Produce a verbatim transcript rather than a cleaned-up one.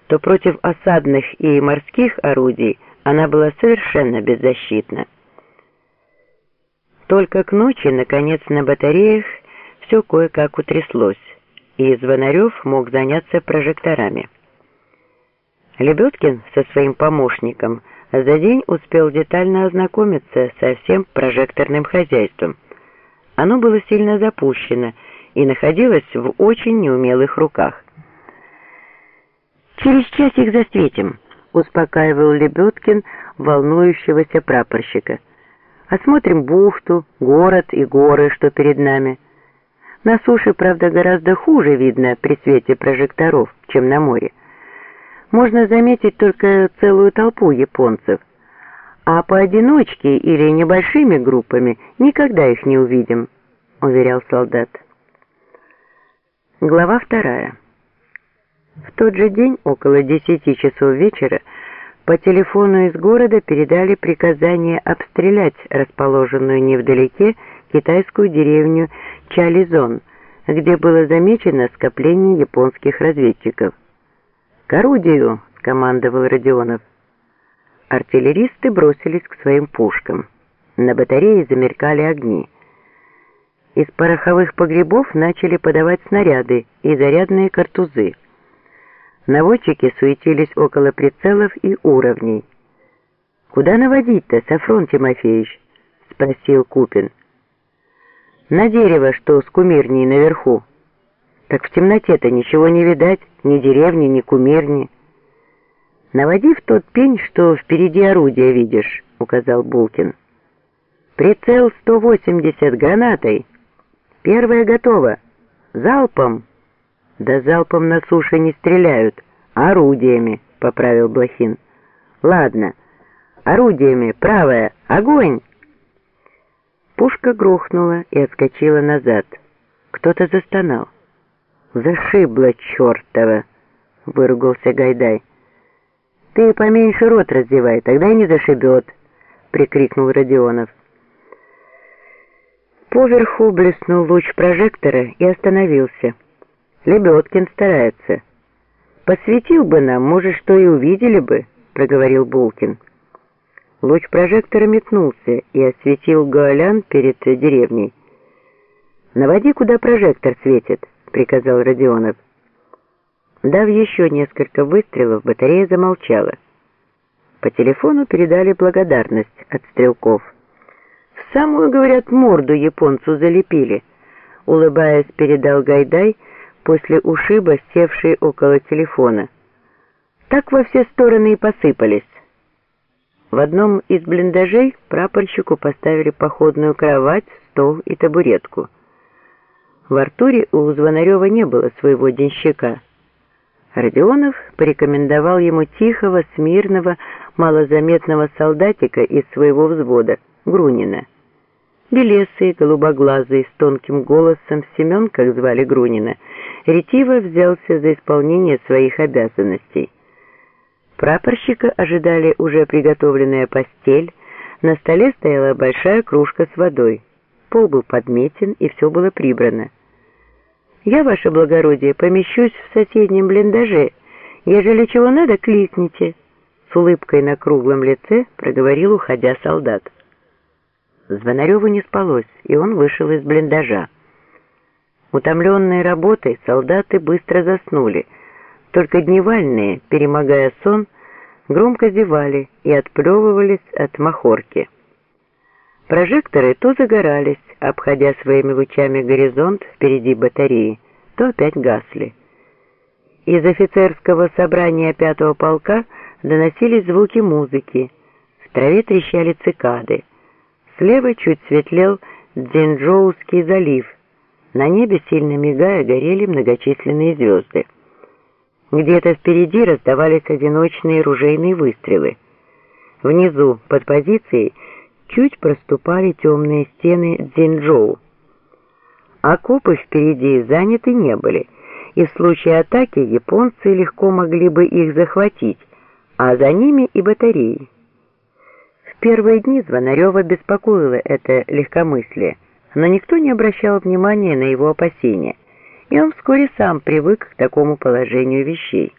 то против осадных и морских орудий она была совершенно беззащитна. Только к ночи, наконец, на батареях все кое-как утряслось, и Звонарев мог заняться прожекторами. Лебедкин со своим помощником за день успел детально ознакомиться со всем прожекторным хозяйством. Оно было сильно запущено и находилось в очень неумелых руках. «Через часик засветим», — успокаивал Лебедкин волнующегося прапорщика. «Осмотрим бухту, город и горы, что перед нами. На суше, правда, гораздо хуже видно при свете прожекторов, чем на море. Можно заметить только целую толпу японцев, а поодиночке или небольшими группами никогда их не увидим», — уверял солдат. Глава вторая. В тот же день, около десяти часов вечера, по телефону из города передали приказание обстрелять расположенную невдалеке китайскую деревню Чализон, где было замечено скопление японских разведчиков. «К орудию!» — скомандовал Родионов. Артиллеристы бросились к своим пушкам. На батарее замелькали огни. Из пороховых погребов начали подавать снаряды и зарядные картузы. Наводчики суетились около прицелов и уровней. «Куда наводить-то, Сафрон Тимофеевич?» — спросил Купин. «На дерево, что с кумирней наверху». «Так в темноте-то ничего не видать, ни деревни, ни кумирни». «Наводи в тот пень, что впереди орудия видишь», — указал Булкин. «Прицел сто восемьдесят гранатой. Первая готова. Залпом». «Да залпом на суше не стреляют, а орудиями», — поправил Блохин. «Ладно, орудиями, правая, огонь!» Пушка грохнула и отскочила назад. Кто-то застонал. «Зашибло чертова!» — выругался Гайдай. «Ты поменьше рот раздевай, тогда и не зашибет!» — прикрикнул Родионов. Поверху блеснул луч прожектора и остановился. «Лебедкин старается. Посветил бы нам, может, что и увидели бы», — проговорил Булкин. Луч прожектора метнулся и осветил Гоолян перед деревней. «Наводи, куда прожектор светит», — приказал Родионов. Дав еще несколько выстрелов, батарея замолчала. По телефону передали благодарность от стрелков. «В самую, говорят, морду японцу залепили», — улыбаясь, передал Гайдай после ушиба, севший около телефона. «Так во все стороны и посыпались». В одном из блиндажей прапорщику поставили походную кровать, стол и табуретку. В Артуре у Звонарева не было своего денщика. Родионов порекомендовал ему тихого, смирного, малозаметного солдатика из своего взвода, Грунина. Белесый, голубоглазый, с тонким голосом Семен, как звали Грунина, ретиво взялся за исполнение своих обязанностей. Прапорщика ожидали уже приготовленная постель, на столе стояла большая кружка с водой, пол был подметен и все было прибрано. «Я, ваше благородие, помещусь в соседнем блиндаже, ежели чего надо, кликните», — с улыбкой на круглом лице проговорил, уходя, солдат. Звонареву не спалось, и он вышел из блиндажа. Утомленные работой, солдаты быстро заснули, только дневальные, перемогая сон, громко зевали и отплевывались от махорки. Прожекторы то загорались, обходя своими лучами горизонт впереди батареи, то опять гасли. Из офицерского собрания пятого полка доносились звуки музыки, в траве трещали цикады. Слева чуть светлел Дзинчжоуский залив, на небе, сильно мигая, горели многочисленные звезды. Где-то впереди раздавались одиночные ружейные выстрелы. Внизу, под позицией, чуть проступали темные стены Дзинчжоу. Окопы впереди заняты не были, и в случае атаки японцы легко могли бы их захватить, а за ними и батареи. В первые дни Звонарева беспокоило это легкомыслие, но никто не обращал внимания на его опасения, и он вскоре сам привык к такому положению вещей.